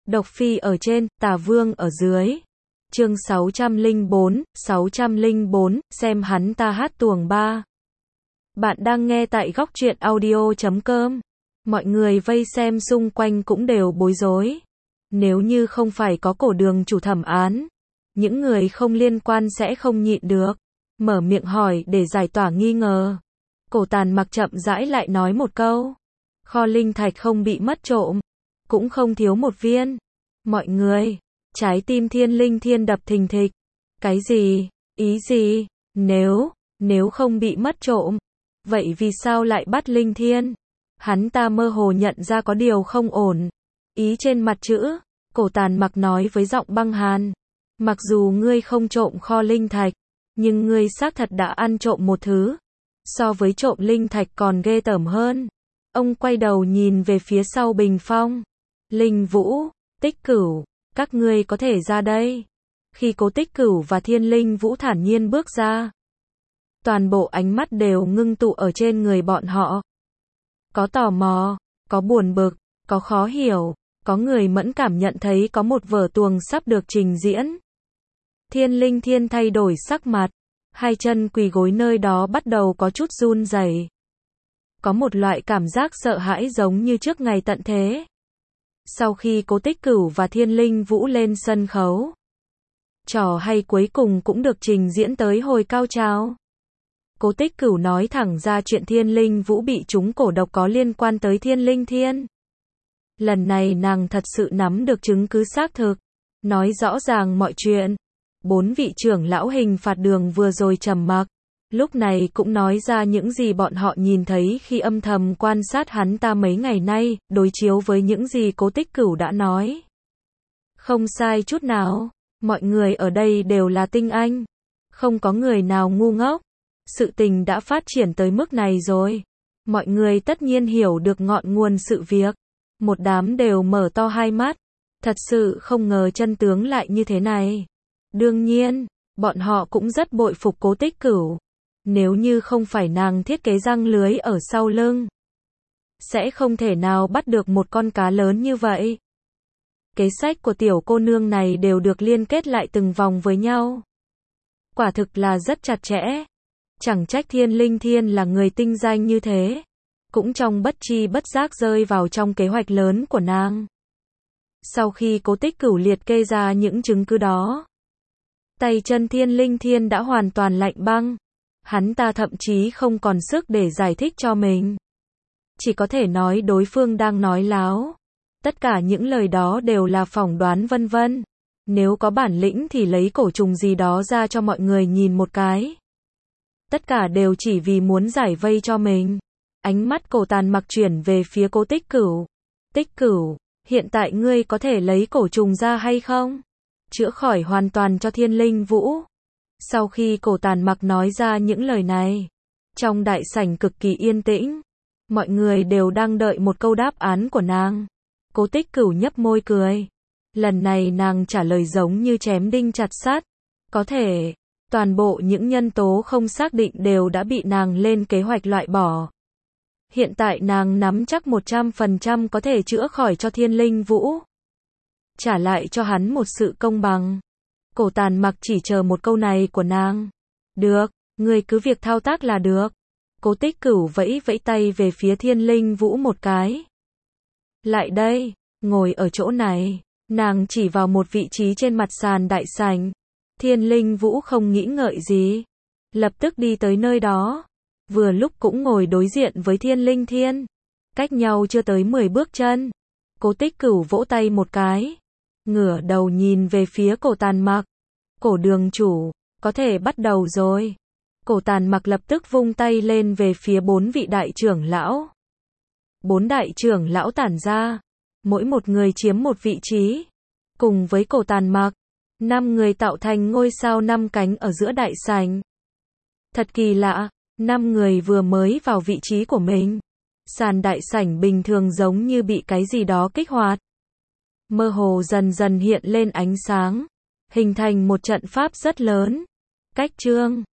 Độc Phi ở trên, Tà Vương ở dưới. Chương 604, xem hắn ta hát tuồng ba. Bạn đang nghe tại góc truyện audio.com. Mọi người vây xem xung quanh cũng đều bối rối. Nếu như không phải có Cổ Đường chủ thẩm án, những người không liên quan sẽ không nhịn được mở miệng hỏi để giải tỏa nghi ngờ. Cổ Tàn Mặc chậm rãi lại nói một câu. Kho linh thạch không bị mất trộm, cũng không thiếu một viên. Mọi người, trái tim Thiên Linh Thiên đập thình thịch. Cái gì? Ý gì? Nếu không bị mất trộm, vậy vì sao lại bắt Linh Thiên? Hắn ta mơ hồ nhận ra có điều không ổn. Ý trên mặt chữ, Cổ Tàn Mặc nói với giọng băng hàn. Mặc dù ngươi không trộm kho linh thạch, nhưng ngươi xác thật đã ăn trộm một thứ. So với trộm linh thạch còn ghê tởm hơn. Ông quay đầu nhìn về phía sau bình phong. Linh Vũ, Tích Cửu, các ngươi có thể ra đây. Khi Cố Tích Cửu và Thiên Linh Vũ thản nhiên bước ra, toàn bộ ánh mắt đều ngưng tụ ở trên người bọn họ. Có tò mò, có buồn bực, có khó hiểu, có người mẫn cảm nhận thấy có một vở tuồng sắp được trình diễn. Thiên Linh Thiên thay đổi sắc mặt, hai chân quỳ gối nơi đó bắt đầu có chút run rẩy. Có một loại cảm giác sợ hãi giống như trước ngày tận thế. Sau khi Cố Tích Cửu và Thiên Linh Vũ lên sân khấu, trò hay cuối cùng cũng được trình diễn tới hồi cao trào. Cố Tích Cửu nói thẳng ra chuyện Thiên Linh Vũ bị trúng cổ độc có liên quan tới Thiên Linh Thiên. Lần này nàng thật sự nắm được chứng cứ xác thực, nói rõ ràng mọi chuyện. 4 vị trưởng lão hình phạt đường vừa rồi trầm mặc, lúc này cũng nói ra những gì bọn họ nhìn thấy khi âm thầm quan sát hắn ta mấy ngày nay, đối chiếu với những gì Cố Tích Cửu đã nói. Không sai chút nào, mọi người ở đây đều là tinh anh, không có người nào ngu ngốc. Sự tình đã phát triển tới mức này rồi, mọi người tất nhiên hiểu được ngọn nguồn sự việc. Một đám đều mở to hai mắt, thật sự không ngờ chân tướng lại như thế này. Đương nhiên, bọn họ cũng rất bội phục Cố Tích Cửu. Nếu như không phải nàng thiết kế răng lưới ở sau lưng, sẽ không thể nào bắt được một con cá lớn như vậy. Kế sách của tiểu cô nương này đều được liên kết lại từng vòng với nhau. Quả thực là rất chặt chẽ. Chẳng trách Thiên Linh Thiên là người tinh danh như thế. Cũng trong bất chi bất giác rơi vào trong kế hoạch lớn của nàng. Sau khi Cố Tích Cửu liệt kê ra những chứng cứ đó, tay chân Thiên Linh Thiên đã hoàn toàn lạnh băng. Hắn ta thậm chí không còn sức để giải thích cho mình. Chỉ có thể nói đối phương đang nói láo. Tất cả những lời đó đều là phỏng đoán vân vân. Nếu có bản lĩnh thì lấy cổ trùng gì đó ra cho mọi người nhìn một cái. Tất cả đều chỉ vì muốn giải vây cho mình. Ánh mắt Cổ Tàn Mặc chuyển về phía Cố Tích Cửu. Tích Cửu, hiện tại ngươi có thể lấy cổ trùng ra hay không? Chữa khỏi hoàn toàn cho Thiên Linh Vũ. Sau khi Cổ Tàn Mặc nói ra những lời này, trong đại sảnh cực kỳ yên tĩnh. Mọi người đều đang đợi một câu đáp án của nàng. Cố Tích Cửu nhấp môi cười. Lần này nàng trả lời giống như chém đinh chặt sắt. Có thể, toàn bộ những nhân tố không xác định đều đã bị nàng lên kế hoạch loại bỏ. Hiện tại nàng nắm chắc 100% có thể chữa khỏi cho Thiên Linh Vũ. Trả lại cho hắn một sự công bằng. Cổ Tàn Mặc chỉ chờ một câu này của nàng. Được, ngươi cứ việc thao tác là được. Cố Tích Cửu vẫy vẫy tay về phía Thiên Linh Vũ một cái. Lại đây, ngồi ở chỗ này. Nàng chỉ vào một vị trí trên mặt sàn đại sảnh. Thiên Linh Vũ không nghĩ ngợi gì, lập tức đi tới nơi đó. Vừa lúc cũng ngồi đối diện với Thiên Linh Thiên. Cách nhau chưa tới 10 bước chân. Cố Tích Cửu vỗ tay một cái, ngửa đầu nhìn về phía Cổ Tàn Mặc. Cổ đường chủ, có thể bắt đầu rồi. Cổ Tàn Mặc lập tức vung tay lên về phía 4 vị đại trưởng lão. 4 đại trưởng lão tản ra, mỗi một người chiếm một vị trí. Cùng với Cổ Tàn Mặc, 5 người tạo thành ngôi sao 5 cánh ở giữa đại sảnh. Thật kỳ lạ, 5 người vừa mới vào vị trí của mình. Sàn đại sảnh bình thường giống như bị cái gì đó kích hoạt. Mơ hồ dần dần hiện lên ánh sáng, hình thành một trận pháp rất lớn. Cách chương